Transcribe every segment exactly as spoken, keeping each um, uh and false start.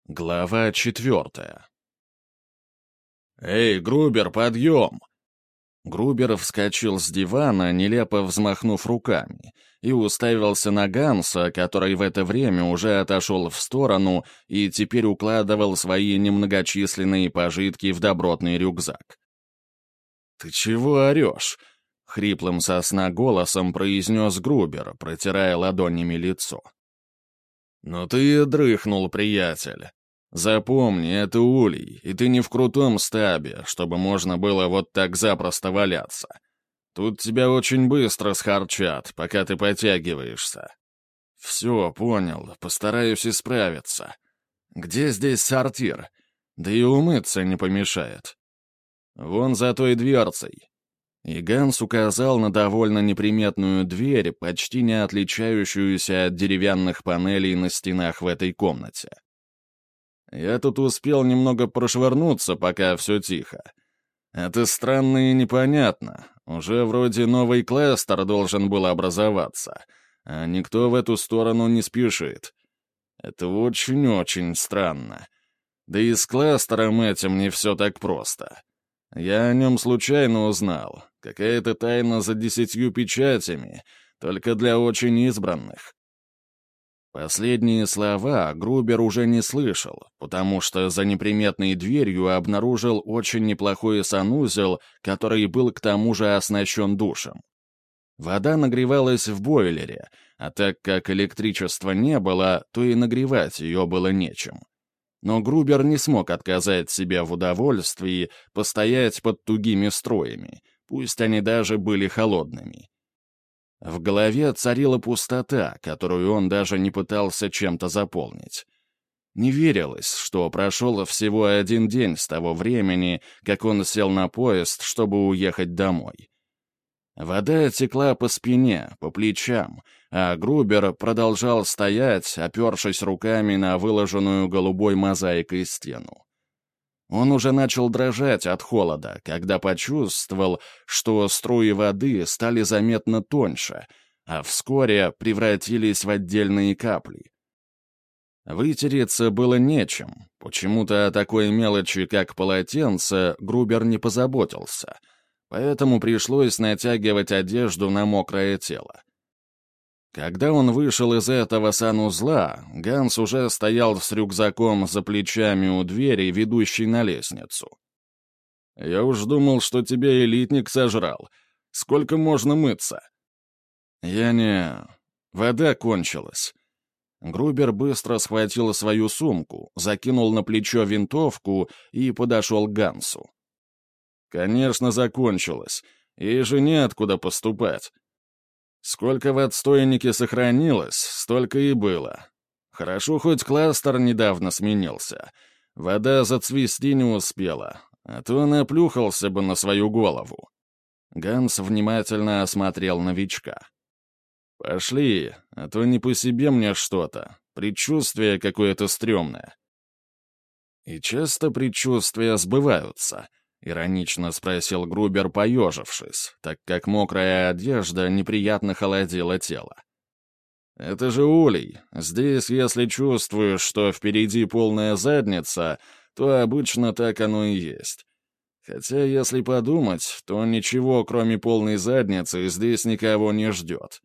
Глава четвертая. «Эй, Грубер, подъем!» Грубер вскочил с дивана, нелепо взмахнув руками, и уставился на Ганса, который в это время уже отошел в сторону и теперь укладывал свои немногочисленные пожитки в добротный рюкзак. «Ты чего орешь?» — хриплым со сна голосом произнес Грубер, протирая ладонями лицо. «Ну ты и дрыхнул, приятель. Запомни, это улей, и ты не в крутом стабе, чтобы можно было вот так запросто валяться. Тут тебя очень быстро схарчат, пока ты потягиваешься. Все, понял, постараюсь исправиться. Где здесь сортир? Да и умыться не помешает. Вон за той дверцей». И Ганс указал на довольно неприметную дверь, почти не отличающуюся от деревянных панелей на стенах в этой комнате. Я тут успел немного прошвырнуться, пока все тихо. Это странно и непонятно. Уже вроде новый кластер должен был образоваться, а никто в эту сторону не спешит. Это очень-очень странно. Да и с кластером этим не все так просто. Я о нем случайно узнал. Какая-то тайна за десятью печатями, только для очень избранных. Последние слова Грубер уже не слышал, потому что за неприметной дверью обнаружил очень неплохой санузел, который был к тому же оснащен душем. Вода нагревалась в бойлере, а так как электричества не было, то и нагревать ее было нечем. Но Грубер не смог отказать себе в удовольствии постоять под тугими струями, пусть они даже были холодными. В голове царила пустота, которую он даже не пытался чем-то заполнить. Не верилось, что прошел всего один день с того времени, как он сел на поезд, чтобы уехать домой. Вода текла по спине, по плечам, а Грубер продолжал стоять, опершись руками на выложенную голубой мозаикой стену. Он уже начал дрожать от холода, когда почувствовал, что струи воды стали заметно тоньше, а вскоре превратились в отдельные капли. Вытереться было нечем. Почему-то о такой мелочи, как полотенце, Грубер не позаботился, поэтому пришлось натягивать одежду на мокрое тело. Когда он вышел из этого санузла, Ганс уже стоял с рюкзаком за плечами у двери, ведущей на лестницу. «Я уж думал, что тебя элитник сожрал. Сколько можно мыться?» «Я не... Вода кончилась». Грубер быстро схватил свою сумку, закинул на плечо винтовку и подошел к Гансу. «Конечно, закончилась. Ей же неоткуда поступать. Сколько в отстойнике сохранилось, столько и было. Хорошо, хоть кластер недавно сменился. Вода зацвести не успела, а то наплюхался бы на свою голову». Ганс внимательно осмотрел новичка. «Пошли, а то не по себе мне что-то. Предчувствие какое-то стрёмное». «И часто предчувствия сбываются?» — иронично спросил Грубер, поежившись, так как мокрая одежда неприятно холодила тело. «Это же улей. Здесь, если чувствуешь, что впереди полная задница, то обычно так оно и есть. Хотя, если подумать, то ничего, кроме полной задницы, здесь никого не ждет».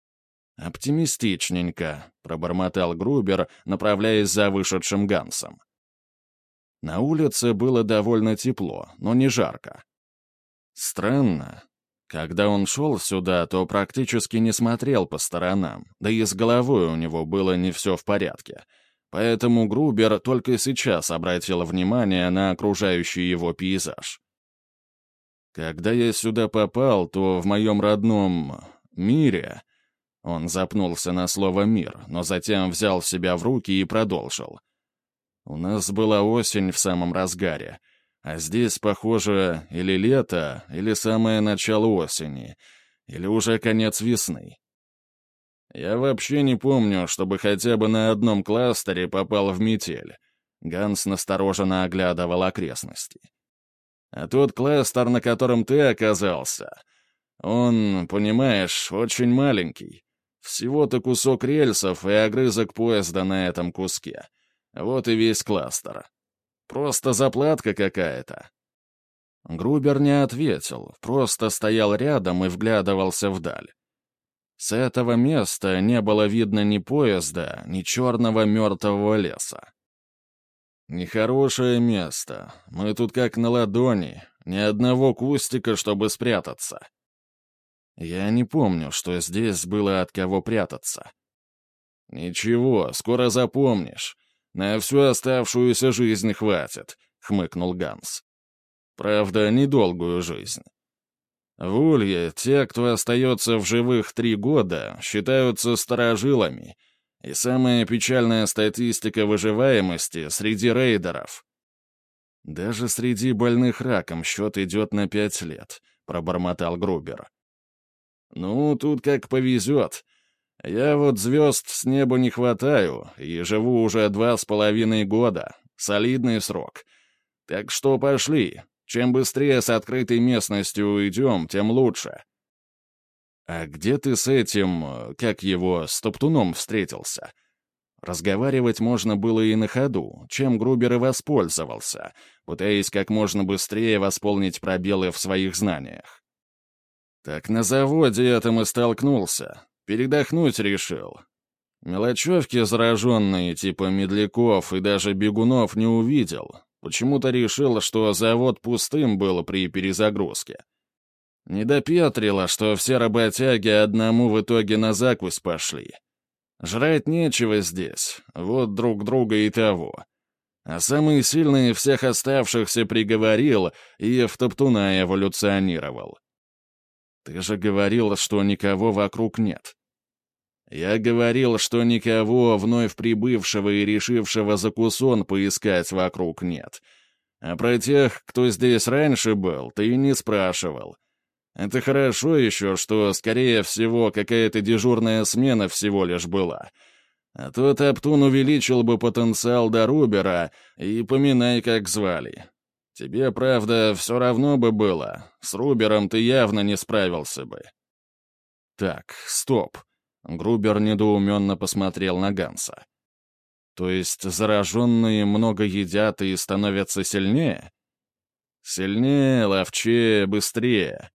«Оптимистичненько», — пробормотал Грубер, направляясь за вышедшим Гансом. На улице было довольно тепло, но не жарко. Странно. Когда он шел сюда, то практически не смотрел по сторонам, да и с головой у него было не все в порядке. Поэтому Грубер только сейчас обратил внимание на окружающий его пейзаж. «Когда я сюда попал, то в моем родном мире...» Он запнулся на слово «мир», но затем взял себя в руки и продолжил. «У нас была осень в самом разгаре, а здесь, похоже, или лето, или самое начало осени, или уже конец весны. Я вообще не помню, чтобы хотя бы на одном кластере попал в метель». Ганс настороженно оглядывал окрестности. «А тот кластер, на котором ты оказался, он, понимаешь, очень маленький. Всего-то кусок рельсов и огрызок поезда на этом куске. Вот и весь кластер. Просто заплатка какая-то». Грубер не ответил, просто стоял рядом и вглядывался вдаль. С этого места не было видно ни поезда, ни черного мертвого леса. «Нехорошее место. Мы тут как на ладони. Ни одного кустика, чтобы спрятаться». Я не помню, что здесь было от кого прятаться. «Ничего, скоро запомнишь. На всю оставшуюся жизнь хватит», — хмыкнул Ганс. «Правда, недолгую жизнь. В Улье те, кто остается в живых три года, считаются старожилами, и самая печальная статистика выживаемости среди рейдеров. Даже среди больных раком счет идет на пять лет», — пробормотал Грубер. «Ну, тут как повезет. Я вот звезд с неба не хватаю, и живу уже два с половиной года. Солидный срок. Так что пошли. Чем быстрее с открытой местностью уйдем, тем лучше». «А где ты с этим, как его, с топтуном встретился?» Разговаривать можно было и на ходу, чем Грубер и воспользовался, пытаясь как можно быстрее восполнить пробелы в своих знаниях. «Так на заводе этом и столкнулся. Передохнуть решил. Мелочевки зараженные, типа медляков и даже бегунов, не увидел. Почему-то решил, что завод пустым был при перезагрузке. Не допетрило, что все работяги одному в итоге на закусь пошли. Жрать нечего здесь, вот друг друга и того. А самый сильный всех оставшихся приговорил и в топтуна эволюционировал. Ты же говорил, что никого вокруг нет». «Я говорил, что никого вновь прибывшего и решившего закусон поискать вокруг нет. А про тех, кто здесь раньше был, ты не спрашивал. Это хорошо еще, что, скорее всего, какая-то дежурная смена всего лишь была. А то Топтун увеличил бы потенциал до Рубера, и поминай, как звали. Тебе, правда, все равно бы было. С Рубером ты явно не справился бы». «Так, стоп». Грубер недоуменно посмотрел на Ганса. «То есть зараженные много едят и становятся сильнее?» «Сильнее, ловчее, быстрее.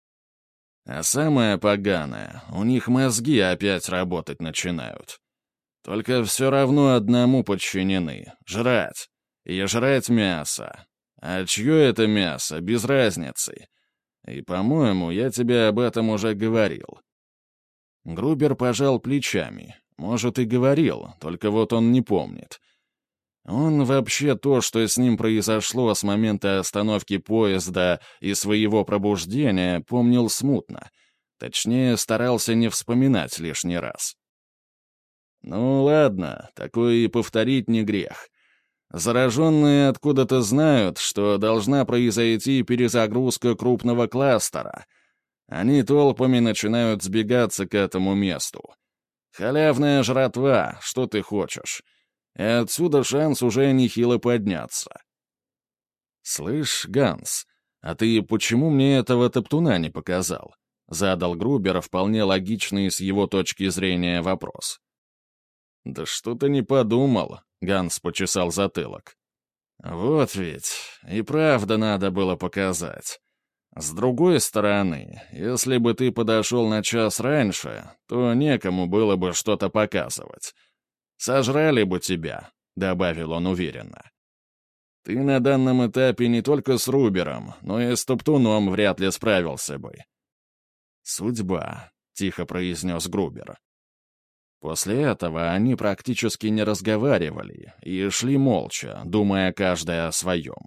А самое поганое, у них мозги опять работать начинают. Только все равно одному подчинены — жрать. И жрать мясо. А чье это мясо, без разницы. И, по-моему, я тебе об этом уже говорил». Грубер пожал плечами. Может, и говорил, только вот он не помнит. Он вообще то, что с ним произошло с момента остановки поезда и своего пробуждения, помнил смутно. Точнее, старался не вспоминать лишний раз. «Ну ладно, такое и повторить не грех. Зараженные откуда-то знают, что должна произойти перезагрузка крупного кластера. Они толпами начинают сбегаться к этому месту. Халявная жратва, что ты хочешь. И отсюда шанс уже нехило подняться». «Слышь, Ганс, а ты почему мне этого топтуна не показал?» — задал Грубер вполне логичный с его точки зрения вопрос. «Да что ты не подумал?» — Ганс почесал затылок. «Вот ведь, и правда надо было показать. С другой стороны, если бы ты подошел на час раньше, то некому было бы что-то показывать. Сожрали бы тебя», — добавил он уверенно. «Ты на данном этапе не только с Рубером, но и с Топтуном вряд ли справился бы». «Судьба», — тихо произнес Грубер. После этого они практически не разговаривали и шли молча, думая каждый о своем.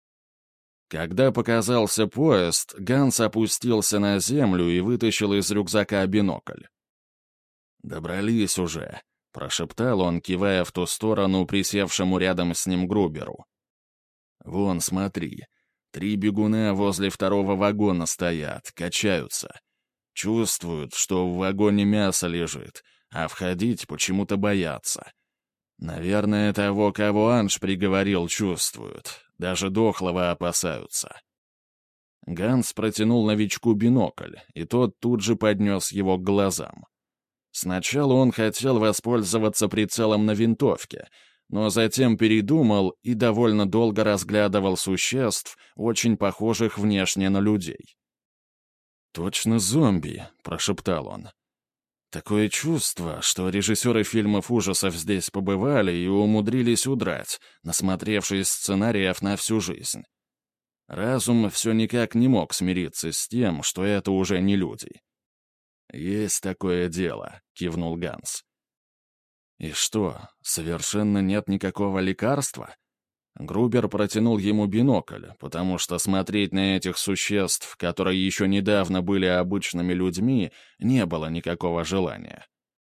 Когда показался поезд, Ганс опустился на землю и вытащил из рюкзака бинокль. «Добрались уже», — прошептал он, кивая в ту сторону присевшему рядом с ним Груберу. «Вон, смотри, три бегуна возле второго вагона стоят, качаются. Чувствуют, что в вагоне мясо лежит, а входить почему-то боятся. Наверное, того, кого Анж приговорил, чувствуют. Даже дохлого опасаются». Ганс протянул новичку бинокль, и тот тут же поднес его к глазам. Сначала он хотел воспользоваться прицелом на винтовке, но затем передумал и довольно долго разглядывал существ, очень похожих внешне на людей. «Точно зомби», — прошептал он. «Такое чувство, что режиссеры фильмов ужасов здесь побывали и умудрились удрать, насмотревшись сценариев на всю жизнь. Разум все никак не мог смириться с тем, что это уже не люди». «Есть такое дело», — кивнул Ганс. «И что, совершенно нет никакого лекарства?» Грубер протянул ему бинокль, потому что смотреть на этих существ, которые еще недавно были обычными людьми, не было никакого желания.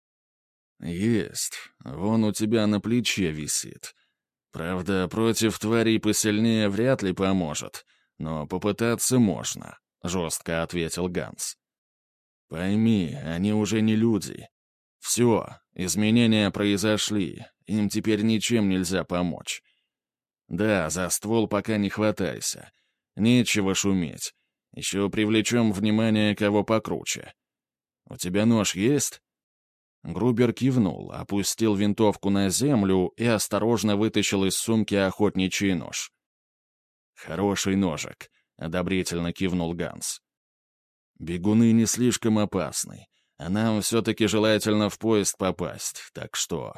«Есть. Вон у тебя на плече висит. Правда, против тварей посильнее вряд ли поможет, но попытаться можно», — жестко ответил Ганс. «Пойми, они уже не люди. Все, изменения произошли, им теперь ничем нельзя помочь. Да, за ствол пока не хватайся. Нечего шуметь. Еще привлечем внимание кого покруче. У тебя нож есть?» Грубер кивнул, опустил винтовку на землю и осторожно вытащил из сумки охотничий нож. «Хороший ножик», — одобрительно кивнул Ганс. «Бегуны не слишком опасны, а нам все-таки желательно в поезд попасть, так что...»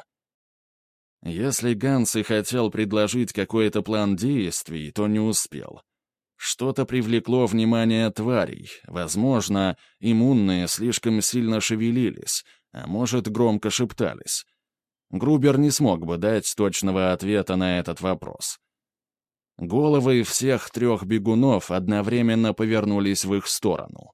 Если Ганс и хотел предложить какой-то план действий, то не успел. Что-то привлекло внимание тварей, возможно, иммунные слишком сильно шевелились, а может, громко шептались. Грубер не смог бы дать точного ответа на этот вопрос. Головы всех трех бегунов одновременно повернулись в их сторону.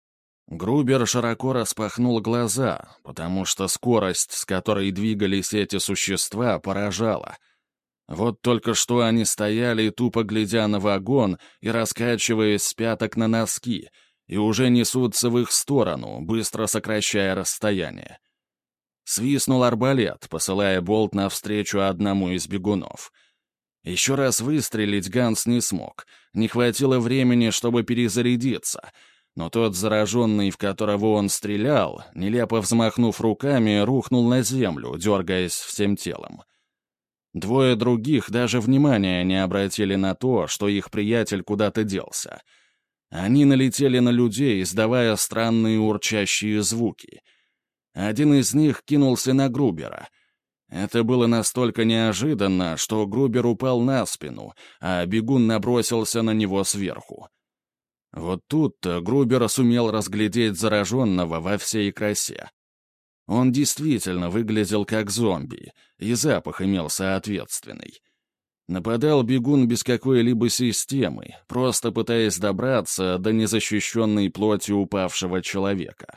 Грубер широко распахнул глаза, потому что скорость, с которой двигались эти существа, поражала. Вот только что они стояли, тупо глядя на вагон и раскачиваясь с пяток на носки, и уже несутся в их сторону, быстро сокращая расстояние. Свистнул арбалет, посылая болт навстречу одному из бегунов. Еще раз выстрелить Ганс не смог, не хватило времени, чтобы перезарядиться — но тот зараженный, в которого он стрелял, нелепо взмахнув руками, рухнул на землю, дергаясь всем телом. Двое других даже внимания не обратили на то, что их приятель куда-то делся. Они налетели на людей, издавая странные урчащие звуки. Один из них кинулся на Грубера. Это было настолько неожиданно, что Грубер упал на спину, а бегун набросился на него сверху. Вот тут-то Грубер сумел разглядеть зараженного во всей красе. Он действительно выглядел как зомби, и запах имел соответственный. Нападал бегун без какой-либо системы, просто пытаясь добраться до незащищенной плоти упавшего человека.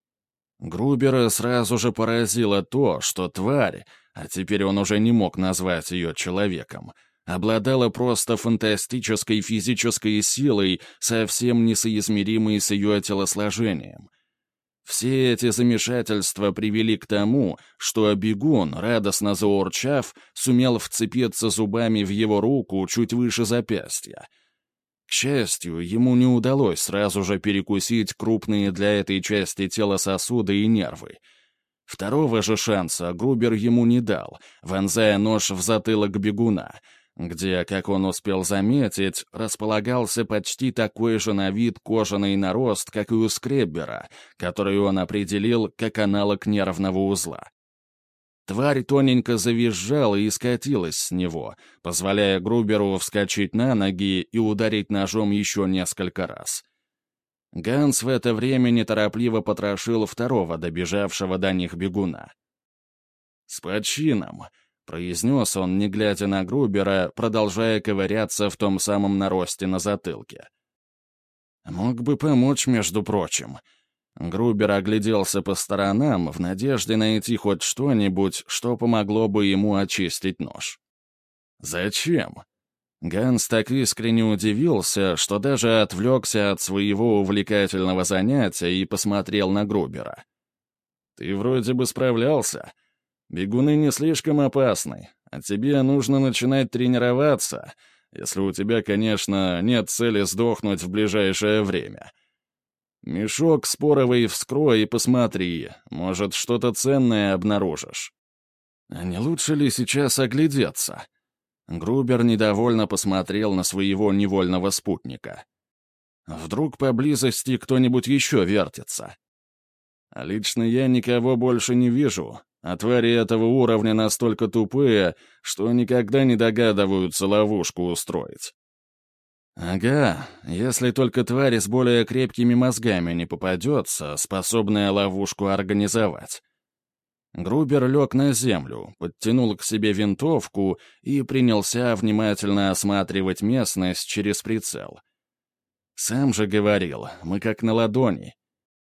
Грубера сразу же поразило то, что тварь, а теперь он уже не мог назвать ее человеком, обладала просто фантастической физической силой, совсем несоизмеримой с ее телосложением. Все эти замешательства привели к тому, что бегун, радостно заурчав, сумел вцепиться зубами в его руку чуть выше запястья. К счастью, ему не удалось сразу же перекусить крупные для этой части тела сосуды и нервы. Второго же шанса Грубер ему не дал, вонзая нож в затылок бегуна, где, как он успел заметить, располагался почти такой же на вид кожаный нарост, как и у скреббера, который он определил как аналог нервного узла. Тварь тоненько завизжала и скатилась с него, позволяя Груберу вскочить на ноги и ударить ножом еще несколько раз. Ганс в это время неторопливо потрошил второго добежавшего до них бегуна. «С почином!» — произнес он, не глядя на Грубера, продолжая ковыряться в том самом наросте на затылке. «Мог бы помочь, между прочим». Грубер огляделся по сторонам в надежде найти хоть что-нибудь, что помогло бы ему очистить нож. «Зачем?» Ганс так искренне удивился, что даже отвлекся от своего увлекательного занятия и посмотрел на Грубера. «Ты вроде бы справлялся. Бегуны не слишком опасны, а тебе нужно начинать тренироваться, если у тебя, конечно, нет цели сдохнуть в ближайшее время. Мешок споровый вскрой и посмотри, может, что-то ценное обнаружишь». А не лучше ли сейчас оглядеться? Грубер недовольно посмотрел на своего невольного спутника. Вдруг поблизости кто-нибудь еще вертится? Лично я никого больше не вижу, а твари этого уровня настолько тупые, что никогда не догадываются ловушку устроить. Ага, если только тварь с более крепкими мозгами не попадется, способная ловушку организовать. Грубер лег на землю, подтянул к себе винтовку и принялся внимательно осматривать местность через прицел. Сам же говорил, мы как на ладони.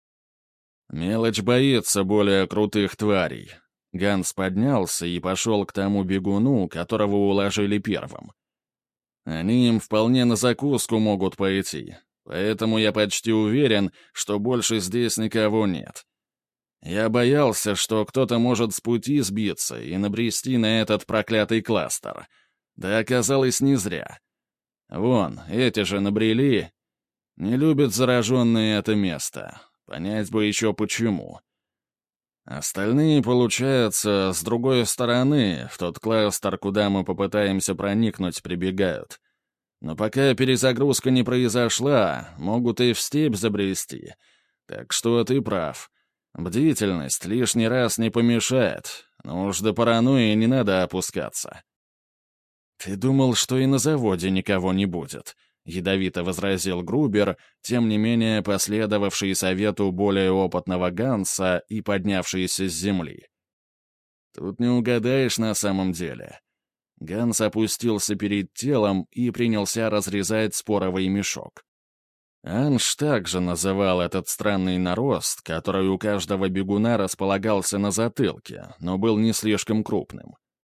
Мелочь боится более крутых тварей. Ганс поднялся и пошел к тому бегуну, которого уложили первым. Они им вполне на закуску могут пойти, поэтому я почти уверен, что больше здесь никого нет. Я боялся, что кто-то может с пути сбиться и набрести на этот проклятый кластер. Да оказалось не зря. Вон, эти же набрели. Не любят зараженные это место. Понять бы еще почему. Остальные, получается, с другой стороны, в тот кластер, куда мы попытаемся проникнуть, прибегают. Но пока перезагрузка не произошла, могут и в степь забрести. Так что ты прав. Бдительность лишний раз не помешает, но уж до паранойи не надо опускаться. «Ты думал, что и на заводе никого не будет?» — ядовито возразил Грубер, тем не менее последовавший совету более опытного Ганса и поднявшийся с земли. «Тут не угадаешь на самом деле». Ганс опустился перед телом и принялся разрезать споровый мешок. Анш также называл этот странный нарост, который у каждого бегуна располагался на затылке, но был не слишком крупным.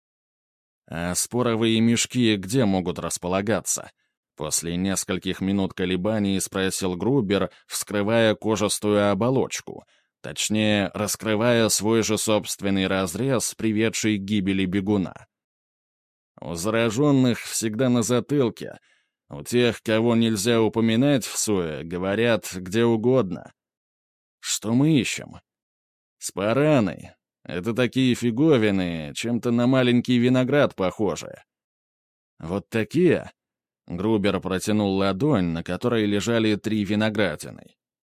А споровые мешки где могут располагаться? После нескольких минут колебаний спросил Грубер, вскрывая кожистую оболочку, точнее, раскрывая свой же собственный разрез, приведший к гибели бегуна. У зараженных всегда на затылке. У тех, кого нельзя упоминать в суе, говорят где угодно. Что мы ищем? Спараны. Это такие фиговины, чем-то на маленький виноград похожи. Вот такие? Грубер протянул ладонь, на которой лежали три виноградины.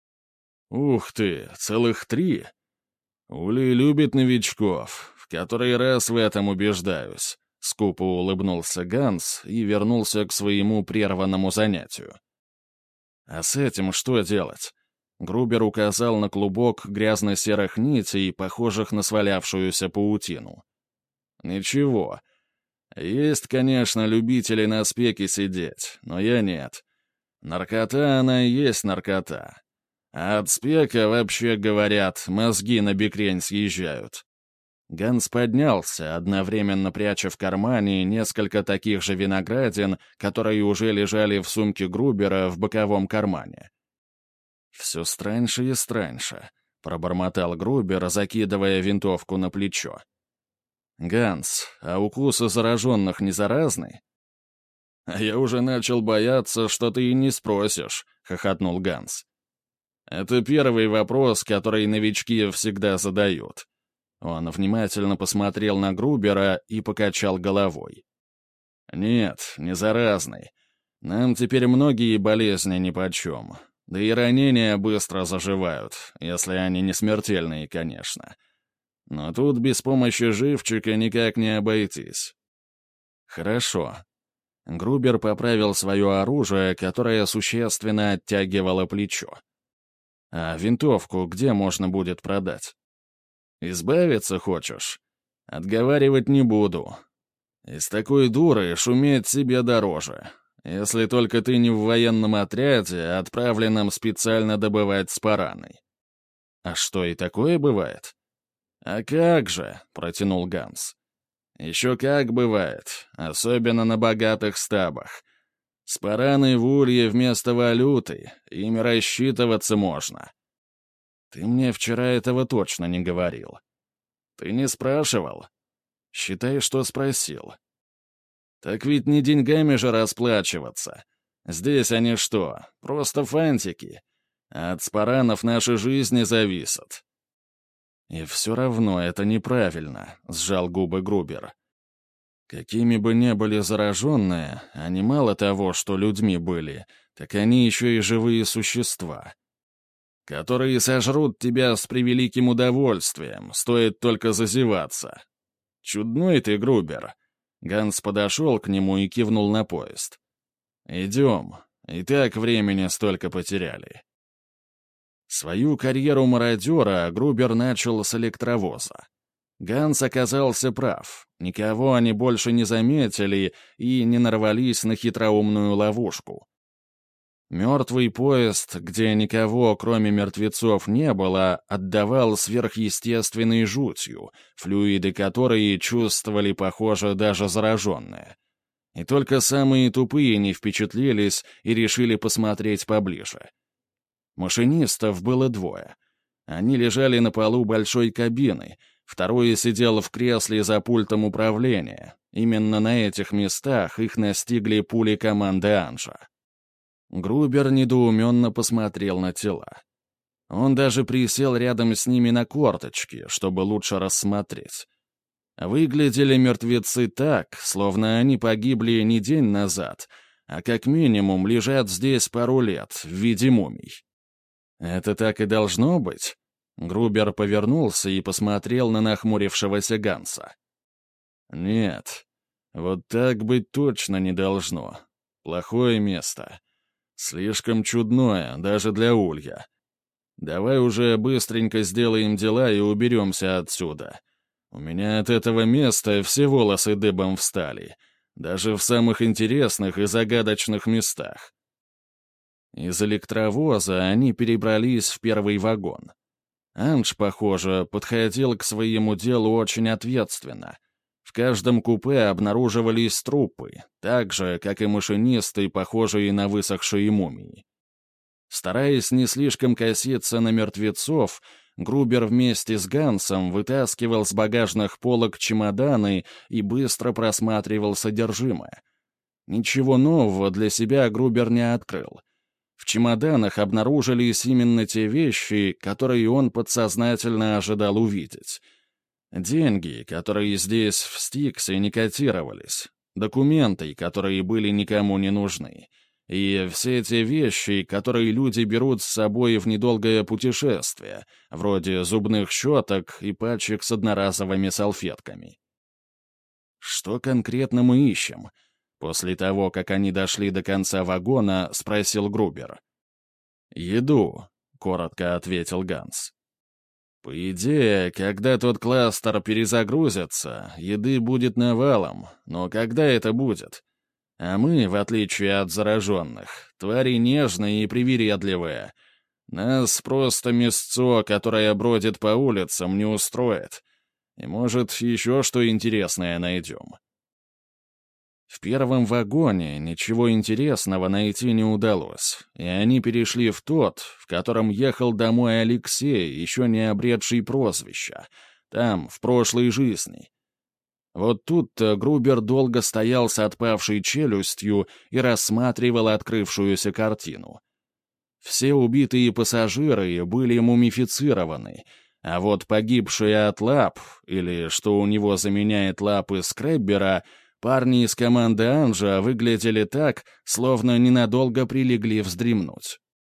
Ух ты, целых три! Ули любит новичков, в который раз в этом убеждаюсь. Скупо улыбнулся Ганс и вернулся к своему прерванному занятию. «А с этим что делать?» Грубер указал на клубок грязно-серых нитей, похожих на свалявшуюся паутину. «Ничего. Есть, конечно, любители на спеке сидеть, но я нет. Наркота она и есть наркота. А от спека, вообще говорят, мозги на бекрень съезжают». Ганс поднялся, одновременно пряча в кармане несколько таких же виноградин, которые уже лежали в сумке Грубера в боковом кармане. «Все страньше и страньше», — пробормотал Грубер, закидывая винтовку на плечо. «Ганс, а укусы зараженных не заразны?» «А я уже начал бояться, что ты и не спросишь», — хохотнул Ганс. «Это первый вопрос, который новички всегда задают». Он внимательно посмотрел на Грубера и покачал головой. «Нет, не заразный. Нам теперь многие болезни нипочем. Да и ранения быстро заживают, если они не смертельные, конечно. Но тут без помощи живчика никак не обойтись». «Хорошо». Грубер поправил свое оружие, которое существенно оттягивало плечо. «А винтовку где можно будет продать?» «Избавиться хочешь? Отговаривать не буду. Из такой дуры шуметь себе дороже. Если только ты не в военном отряде, отправленном специально добывать спараны». «А что, и такое бывает?» «А как же?» — протянул Ганс. «Еще как бывает, особенно на богатых стабах. Спараны в улье вместо валюты, ими рассчитываться можно». «Ты мне вчера этого точно не говорил». «Ты не спрашивал?» «Считай, что спросил». «Так ведь не деньгами же расплачиваться. Здесь они что, просто фантики? А от спаранов наши жизни зависят». «И все равно это неправильно», — сжал губы Грубер. «Какими бы ни были зараженные, они мало того, что людьми были, так они еще и живые существа, которые сожрут тебя с превеликим удовольствием, стоит только зазеваться. Чудной ты, Грубер». Ганс подошел к нему и кивнул на поезд. «Идем. И так времени столько потеряли». Свою карьеру мародера Грубер начал с электровоза. Ганс оказался прав. Никого они больше не заметили и не нарвались на хитроумную ловушку. Мертвый поезд, где никого, кроме мертвецов, не было, отдавал сверхъестественной жутью, флюиды которой чувствовали, похоже, даже зараженные. И только самые тупые не впечатлились и решили посмотреть поближе. Машинистов было двое. Они лежали на полу большой кабины, второй сидел в кресле за пультом управления. Именно на этих местах их настигли пули команды Анжа. Грубер недоуменно посмотрел на тела. Он даже присел рядом с ними на корточки, чтобы лучше рассмотреть. Выглядели мертвецы так, словно они погибли не день назад, а как минимум лежат здесь пару лет в виде мумий. «Это так и должно быть?» Грубер повернулся и посмотрел на нахмурившегося Ганса. «Нет, вот так быть точно не должно. Плохое место. Слишком чудное, даже для улья. Давай уже быстренько сделаем дела и уберемся отсюда. У меня от этого места все волосы дыбом встали, даже в самых интересных и загадочных местах». Из электровоза они перебрались в первый вагон. Анж, похоже, подходил к своему делу очень ответственно. В каждом купе обнаруживались трупы, так же, как и машинисты, похожие на высохшие мумии. Стараясь не слишком коситься на мертвецов, Грубер вместе с Гансом вытаскивал с багажных полок чемоданы и быстро просматривал содержимое. Ничего нового для себя Грубер не открыл. В чемоданах обнаружились именно те вещи, которые он подсознательно ожидал увидеть. Деньги, которые здесь в Стиксе не котировались, документы, которые были никому не нужны, и все те вещи, которые люди берут с собой в недолгое путешествие, вроде зубных щеток и пачек с одноразовыми салфетками. Что конкретно мы ищем? После того, как они дошли до конца вагона, спросил Грубер. «Еду», — коротко ответил Ганс. «По идее, когда тот кластер перезагрузится, еды будет навалом, но когда это будет? А мы, в отличие от зараженных, твари нежные и привередливые. Нас просто мясцо, которое бродит по улицам, не устроит. И, может, еще что интересное найдем». В первом вагоне ничего интересного найти не удалось, и они перешли в тот, в котором ехал домой Алексей, еще не обретший прозвища, там, в прошлой жизни. Вот тут-то Грубер долго стоял с отпавшей челюстью и рассматривал открывшуюся картину. Все убитые пассажиры были мумифицированы, а вот погибшие от лап, или что у него заменяет лапы скреббера, парни из команды Анжа выглядели так, словно ненадолго прилегли вздремнуть.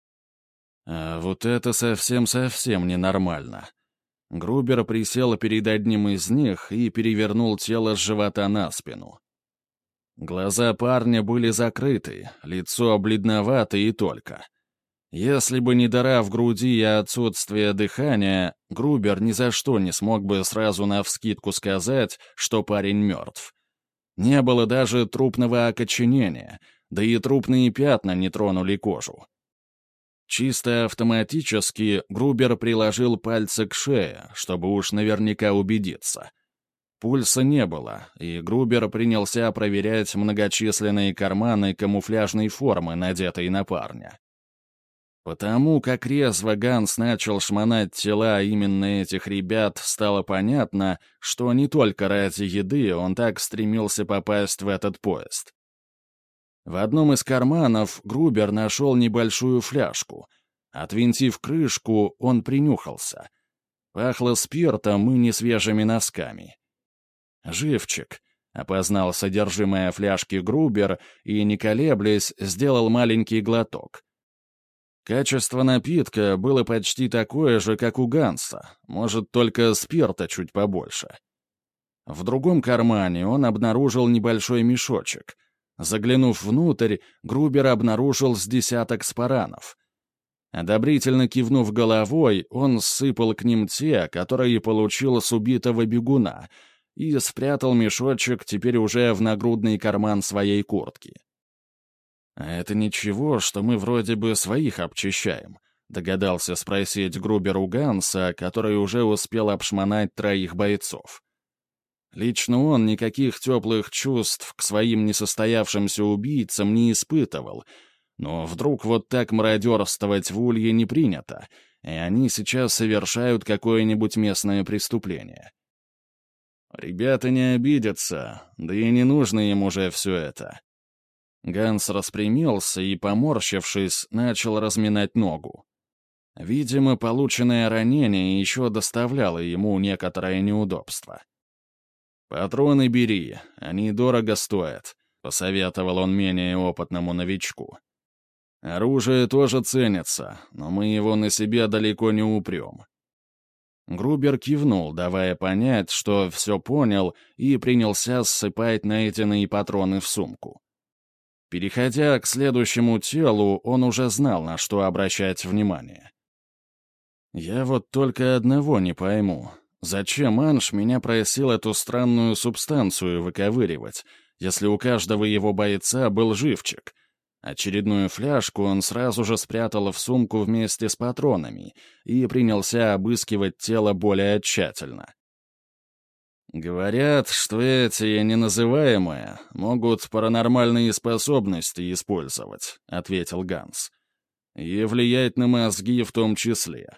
А вот это совсем-совсем ненормально. Грубер присел перед одним из них и перевернул тело с живота на спину. Глаза парня были закрыты, лицо бледновато и только. Если бы не дыра в груди и отсутствие дыхания, Грубер ни за что не смог бы сразу навскидку сказать, что парень мертв. Не было даже трупного окоченения, да и трупные пятна не тронули кожу. Чисто автоматически Грубер приложил пальцы к шее, чтобы уж наверняка убедиться. Пульса не было, и Грубер принялся проверять многочисленные карманы камуфляжной формы, надетой на парня. Потому как резво Ганс начал шмонать тела именно этих ребят, стало понятно, что не только ради еды он так стремился попасть в этот поезд. В одном из карманов Грубер нашел небольшую фляжку. Отвинтив крышку, он принюхался. Пахло спиртом и несвежими носками. «Живчик», — опознал содержимое фляжки Грубер и, не колеблясь, сделал маленький глоток. Качество напитка было почти такое же, как у Ганса, может, только спирта чуть побольше. В другом кармане он обнаружил небольшой мешочек. Заглянув внутрь, Грубер обнаружил с десяток спаранов. Одобрительно кивнув головой, он сыпал к ним те, которые получил с убитого бегуна, и спрятал мешочек теперь уже в нагрудный карман своей куртки. «А это ничего, что мы вроде бы своих обчищаем», — догадался спросить Грубер у Ганса, который уже успел обшмонать троих бойцов. Лично он никаких теплых чувств к своим несостоявшимся убийцам не испытывал, но вдруг вот так мародерствовать в Улье не принято, и они сейчас совершают какое-нибудь местное преступление. Ребята не обидятся, да и не нужно им уже все это. Ганс распрямился и, поморщившись, начал разминать ногу. Видимо, полученное ранение еще доставляло ему некоторое неудобство. «Патроны бери, они дорого стоят», — посоветовал он менее опытному новичку. «Оружие тоже ценится, но мы его на себе далеко не упрем». Грубер кивнул, давая понять, что все понял, и принялся ссыпать найденные патроны в сумку. Переходя к следующему телу, он уже знал, на что обращать внимание. «Я вот только одного не пойму. Зачем Анж меня просил эту странную субстанцию выковыривать, если у каждого его бойца был живчик?» Очередную фляжку он сразу же спрятал в сумку вместе с патронами и принялся обыскивать тело более тщательно. «Говорят, что эти неназываемые могут паранормальные способности использовать», — ответил Ганс. «И влиять на мозги в том числе».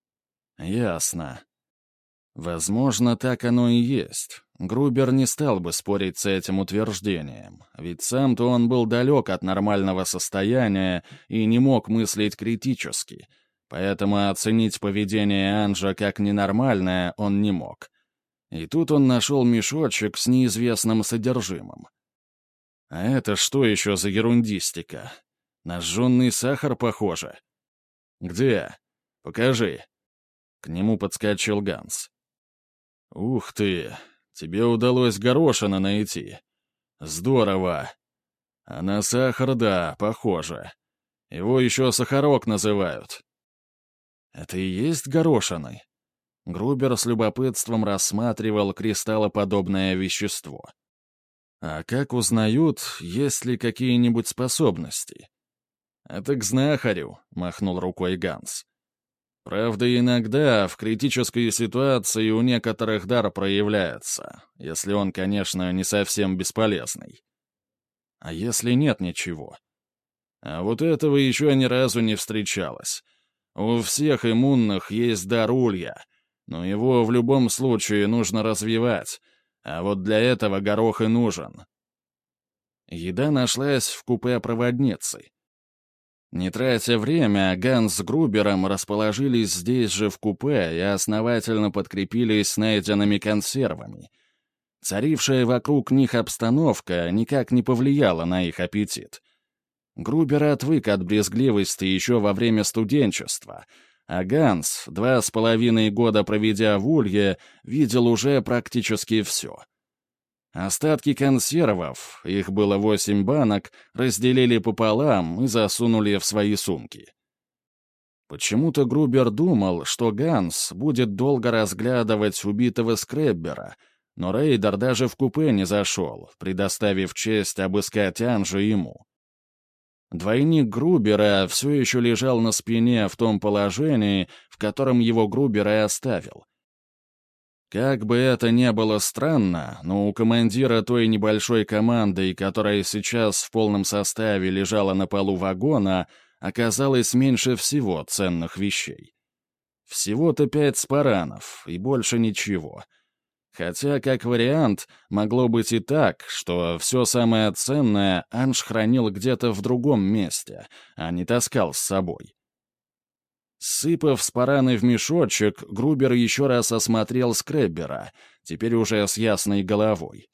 «Ясно. Возможно, так оно и есть. Грубер не стал бы спорить с этим утверждением, ведь сам-то он был далек от нормального состояния и не мог мыслить критически, поэтому оценить поведение Анжа как ненормальное он не мог. И тут он нашел мешочек с неизвестным содержимым. А это что еще за ерундистика? На жженный сахар похоже. «Где? Покажи». К нему подскочил Ганс. «Ух ты! Тебе удалось горошина найти. Здорово. А на сахар, да, похоже. Его еще сахарок называют». «Это и есть горошины?» Грубер с любопытством рассматривал кристаллоподобное вещество. «А как узнают, есть ли какие-нибудь способности?» «Это к знахарю», — махнул рукой Ганс. «Правда, иногда в критической ситуации у некоторых дар проявляется, если он, конечно, не совсем бесполезный. А если нет ничего? А вот этого еще ни разу не встречалось. У всех иммунных есть дар улья, но его в любом случае нужно развивать, а вот для этого горох и нужен». Еда нашлась в купе проводницы. Не тратя время, Ганс с Грубером расположились здесь же в купе и основательно подкрепились найденными консервами. Царившая вокруг них обстановка никак не повлияла на их аппетит. Грубер отвык от брезгливости еще во время студенчества, а Ганс, два с половиной года проведя в Улье, видел уже практически все. Остатки консервов, их было восемь банок, разделили пополам и засунули в свои сумки. Почему-то Грубер думал, что Ганс будет долго разглядывать убитого Скреббера, но рейдер даже в купе не зашел, предоставив честь обыскать Анжа ему. Двойник Грубера все еще лежал на спине в том положении, в котором его Грубер и оставил. Как бы это ни было странно, но у командира той небольшой команды, которая сейчас в полном составе лежала на полу вагона, оказалось меньше всего ценных вещей. Всего-то пять спаранов, и больше ничего. Хотя, как вариант, могло быть и так, что все самое ценное Анж хранил где-то в другом месте, а не таскал с собой. Сыпав спараны в мешочек, Грубер еще раз осмотрел скреббера, теперь уже с ясной головой.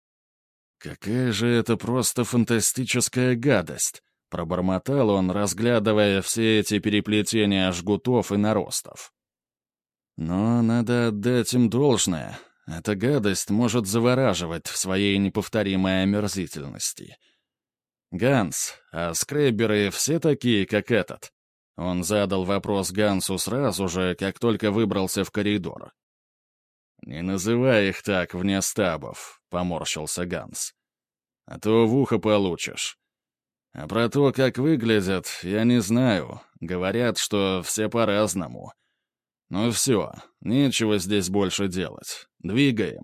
«Какая же это просто фантастическая гадость!» — пробормотал он, разглядывая все эти переплетения жгутов и наростов. «Но надо отдать им должное. Эта гадость может завораживать в своей неповторимой омерзительности. Ганс, а скребберы все такие, как этот?» Он задал вопрос Гансу сразу же, как только выбрался в коридор. «Не называй их так вне стабов», — поморщился Ганс. «А то в ухо получишь. А про то, как выглядят, я не знаю. Говорят, что все по-разному. Ну все, нечего здесь больше делать. Двигаем».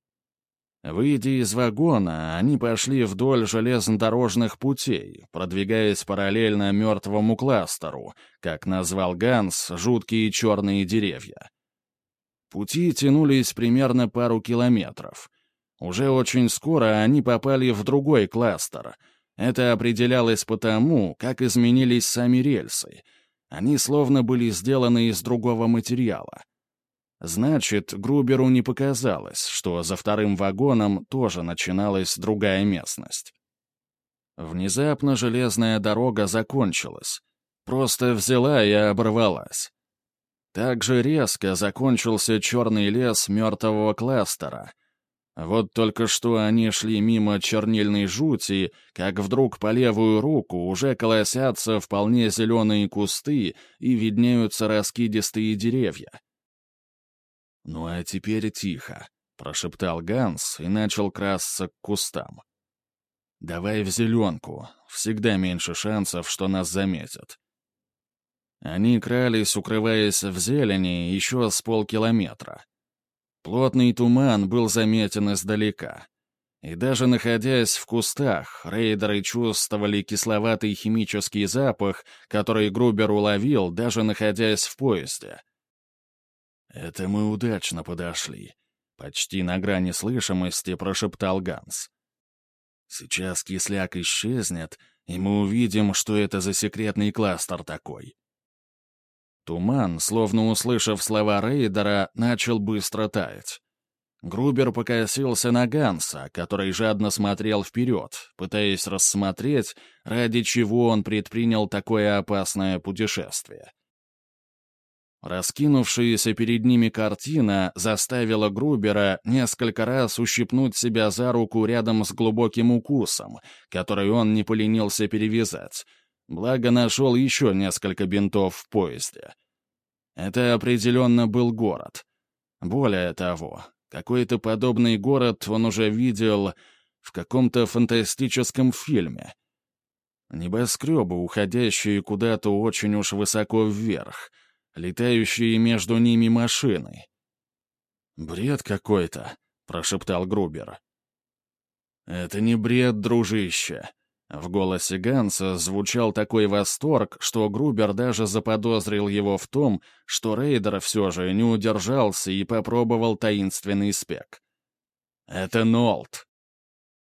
Выйдя из вагона, они пошли вдоль железнодорожных путей, продвигаясь параллельно мертвому кластеру, как назвал Ганс жуткие черные деревья. Пути тянулись примерно пару километров. Уже очень скоро они попали в другой кластер. Это определялось потому, как изменились сами рельсы. Они словно были сделаны из другого материала. Значит, Груберу не показалось, что за вторым вагоном тоже начиналась другая местность. Внезапно железная дорога закончилась. Просто взяла и оборвалась. Так же резко закончился черный лес мертвого кластера. Вот только что они шли мимо чернильной жути, как вдруг по левую руку уже колосятся вполне зеленые кусты и виднеются раскидистые деревья. «Ну а теперь тихо», — прошептал Ганс и начал красться к кустам. «Давай в зеленку, всегда меньше шансов, что нас заметят». Они крались, укрываясь в зелени, еще с полкилометра. Плотный туман был заметен издалека. И даже находясь в кустах, рейдеры чувствовали кисловатый химический запах, который Грубер уловил, даже находясь в поезде. «Это мы удачно подошли», — почти на грани слышимости прошептал Ганс. «Сейчас кисляк исчезнет, и мы увидим, что это за секретный кластер такой». Туман, словно услышав слова рейдера, начал быстро таять. Грубер покосился на Ганса, который жадно смотрел вперед, пытаясь рассмотреть, ради чего он предпринял такое опасное путешествие. Раскинувшаяся перед ними картина заставила Грубера несколько раз ущипнуть себя за руку рядом с глубоким укусом, который он не поленился перевязать, благо нашел еще несколько бинтов в поезде. Это определенно был город. Более того, какой-то подобный город он уже видел в каком-то фантастическом фильме. Небоскребы, уходящие куда-то очень уж высоко вверх, летающие между ними машины. «Бред какой-то», — прошептал Грубер. «Это не бред, дружище». В голосе Ганса звучал такой восторг, что Грубер даже заподозрил его в том, что рейдер все же не удержался и попробовал таинственный спек. «Это Нолт».